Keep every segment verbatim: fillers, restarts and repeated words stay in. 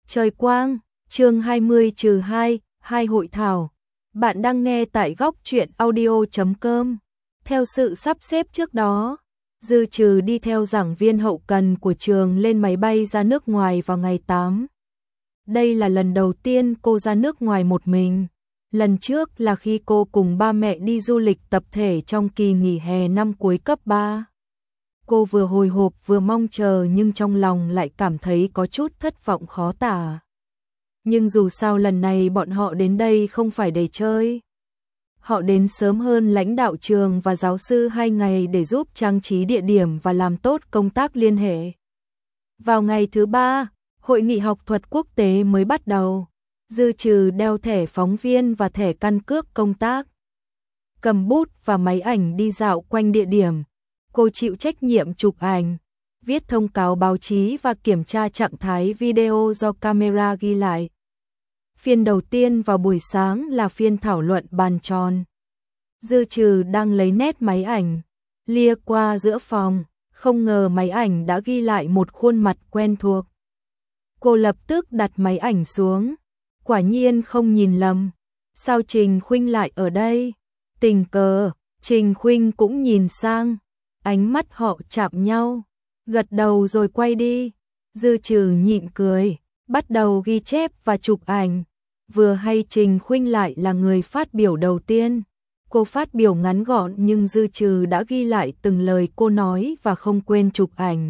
Trời quang, chương hai mươi trừ hai, hai hội thảo. Bạn đang nghe tại góc truyện audio chấm com. Theo sự sắp xếp trước đó, Dư Trừ đi theo giảng viên hậu cần của trường lên máy bay ra nước ngoài vào ngày tám. Đây là lần đầu tiên cô ra nước ngoài một mình. Lần trước là khi cô cùng ba mẹ đi du lịch tập thể trong kỳ nghỉ hè năm cuối cấp ba. Cô vừa hồi hộp vừa mong chờ nhưng trong lòng lại cảm thấy có chút thất vọng khó tả. Nhưng dù sao lần này bọn họ đến đây không phải để chơi. Họ đến sớm hơn lãnh đạo trường và giáo sư hai ngày để giúp trang trí địa điểm và làm tốt công tác liên hệ. Vào ngày thứ ba, hội nghị học thuật quốc tế mới bắt đầu. Dư Trừ đeo thẻ phóng viên và thẻ căn cước công tác. Cầm bút và máy ảnh đi dạo quanh địa điểm. Cô chịu trách nhiệm chụp ảnh, viết thông cáo báo chí và kiểm tra trạng thái video do camera ghi lại. Phiên đầu tiên vào buổi sáng là phiên thảo luận bàn tròn. Dư Trừ đang lấy nét máy ảnh, lia qua giữa phòng, không ngờ máy ảnh đã ghi lại một khuôn mặt quen thuộc. Cô lập tức đặt máy ảnh xuống, quả nhiên không nhìn lầm. Sao Trình Khuynh lại ở đây? Tình cờ, Trình Khuynh cũng nhìn sang. Ánh mắt họ chạm nhau, gật đầu rồi quay đi. Dư Trừ nhịn cười, bắt đầu ghi chép và chụp ảnh. Vừa hay Trình Khuynh lại là người phát biểu đầu tiên. Cô phát biểu ngắn gọn nhưng Dư Trừ đã ghi lại từng lời cô nói và không quên chụp ảnh.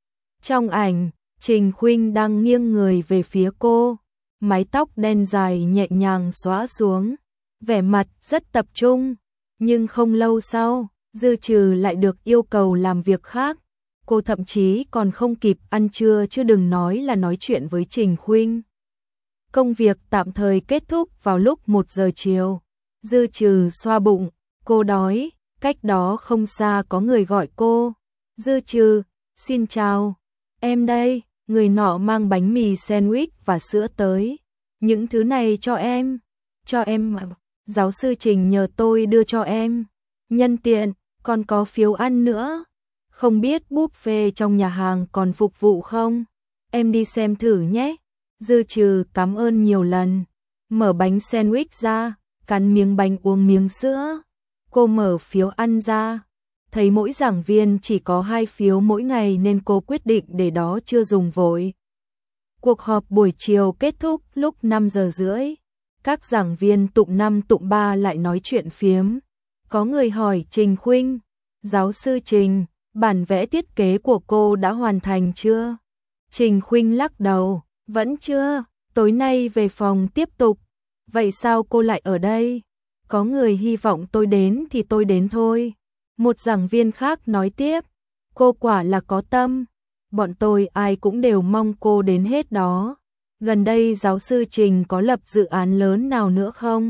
Trong ảnh, Trình Khuynh đang nghiêng người về phía cô, mái tóc đen dài nhẹ nhàng xõa xuống, vẻ mặt rất tập trung. Nhưng không lâu sau, Dư Trừ lại được yêu cầu làm việc khác. Cô thậm chí còn không kịp ăn trưa chứ đừng nói là nói chuyện với Trình Khuynh. Công việc tạm thời kết thúc vào lúc một giờ chiều. Dư Trừ xoa bụng, cô đói, cách đó không xa có người gọi cô. Dư Trừ, xin chào, em đây. Người nọ mang bánh mì sandwich và sữa tới. Những thứ này cho em. Cho em mà. Giáo sư Trình nhờ tôi đưa cho em. Nhân tiện, còn có phiếu ăn nữa. Không biết buffet trong nhà hàng còn phục vụ không? Em đi xem thử nhé. Dư Trừ cảm ơn nhiều lần. Mở bánh sandwich ra, cắn miếng bánh uống miếng sữa. Cô mở phiếu ăn ra. Thấy mỗi giảng viên chỉ có hai phiếu mỗi ngày nên cô quyết định để đó chưa dùng vội. Cuộc họp buổi chiều kết thúc lúc năm giờ rưỡi. Các giảng viên tụm năm tụm ba lại nói chuyện phiếm. Có người hỏi Trình Khuynh, giáo sư Trình, bản vẽ thiết kế của cô đã hoàn thành chưa? Trình Khuynh lắc đầu, vẫn chưa, tối nay về phòng tiếp tục. Vậy sao cô lại ở đây? Có người hy vọng tôi đến thì tôi đến thôi. Một giảng viên khác nói tiếp, cô quả là có tâm. Bọn tôi ai cũng đều mong cô đến hết đó. Gần đây giáo sư Trình có lập dự án lớn nào nữa không?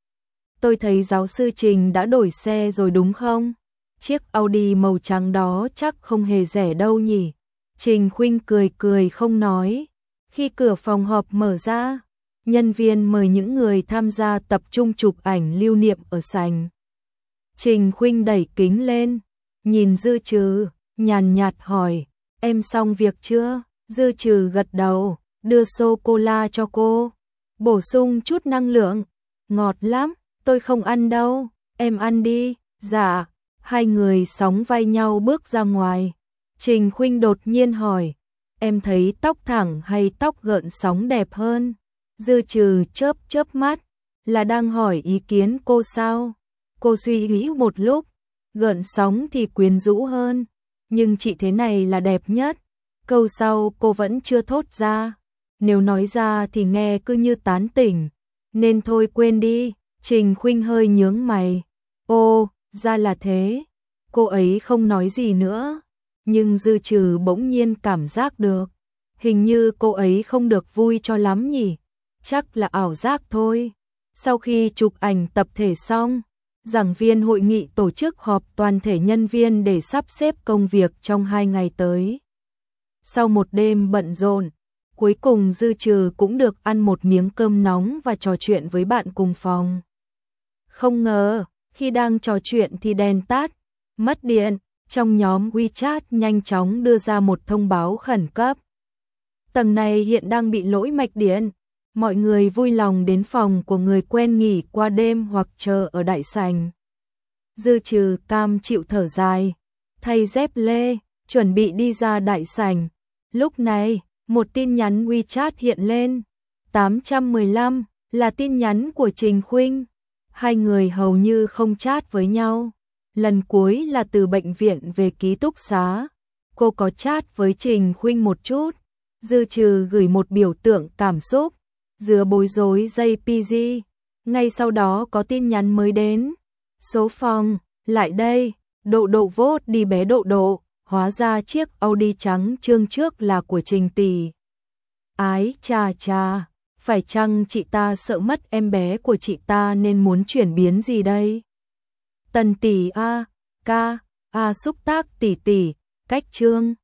Tôi thấy giáo sư Trình đã đổi xe rồi đúng không? Chiếc Audi màu trắng đó chắc không hề rẻ đâu nhỉ? Trình Khuynh cười cười không nói. Khi cửa phòng họp mở ra, nhân viên mời những người tham gia tập trung chụp ảnh lưu niệm ở sảnh. Trình Khuynh đẩy kính lên, nhìn Dư Trừ, nhàn nhạt hỏi, em xong việc chưa? Dư Trừ gật đầu, đưa sô-cô-la cho cô, bổ sung chút năng lượng. Ngọt lắm, tôi không ăn đâu, em ăn đi. Dạ. Hai người sóng vai nhau bước ra ngoài. Trình Khuynh đột nhiên hỏi, em thấy tóc thẳng hay tóc gợn sóng đẹp hơn? Dư Trừ chớp chớp mắt, là đang hỏi ý kiến cô sao? Cô suy nghĩ một lúc, gợn sóng thì quyến rũ hơn, nhưng chị thế này là đẹp nhất. Câu sau cô vẫn chưa thốt ra, nếu nói ra thì nghe cứ như tán tỉnh, nên thôi quên đi. Trình Khuynh hơi nhướng mày, ô, ra là thế. Cô ấy không nói gì nữa, nhưng Dư Trừ bỗng nhiên cảm giác được, hình như cô ấy không được vui cho lắm nhỉ, chắc là ảo giác thôi. Sau khi chụp ảnh tập thể xong, giảng viên hội nghị tổ chức họp toàn thể nhân viên để sắp xếp công việc trong hai ngày tới. Sau một đêm bận rộn, cuối cùng Dư Trừ cũng được ăn một miếng cơm nóng và trò chuyện với bạn cùng phòng. Không ngờ, khi đang trò chuyện thì đèn tắt, mất điện, trong nhóm WeChat nhanh chóng đưa ra một thông báo khẩn cấp. Tầng này hiện đang bị lỗi mạch điện. Mọi người vui lòng đến phòng của người quen nghỉ qua đêm hoặc chờ ở đại sảnh. Dư Trừ cam chịu thở dài, thay dép lê, chuẩn bị đi ra đại sảnh. Lúc này, một tin nhắn WeChat hiện lên. tám trăm mười lăm là tin nhắn của Trình Khuynh. Hai người hầu như không chat với nhau. Lần cuối là từ bệnh viện về ký túc xá. Cô có chat với Trình Khuynh một chút. Dư Trừ gửi một biểu tượng cảm xúc, giữa bối rối gi pê giê. Ngay sau đó có tin nhắn mới đến. Số phòng, lại đây, Độ Độ vote đi bé Độ Độ. Hóa ra chiếc Audi trắng chương trước là của Trình tỷ. Ái chà chà, phải chăng chị ta sợ mất em bé của chị ta nên muốn chuyển biến gì đây? Tần tỷ a, ca, a xúc tác tỷ tỷ, cách chương.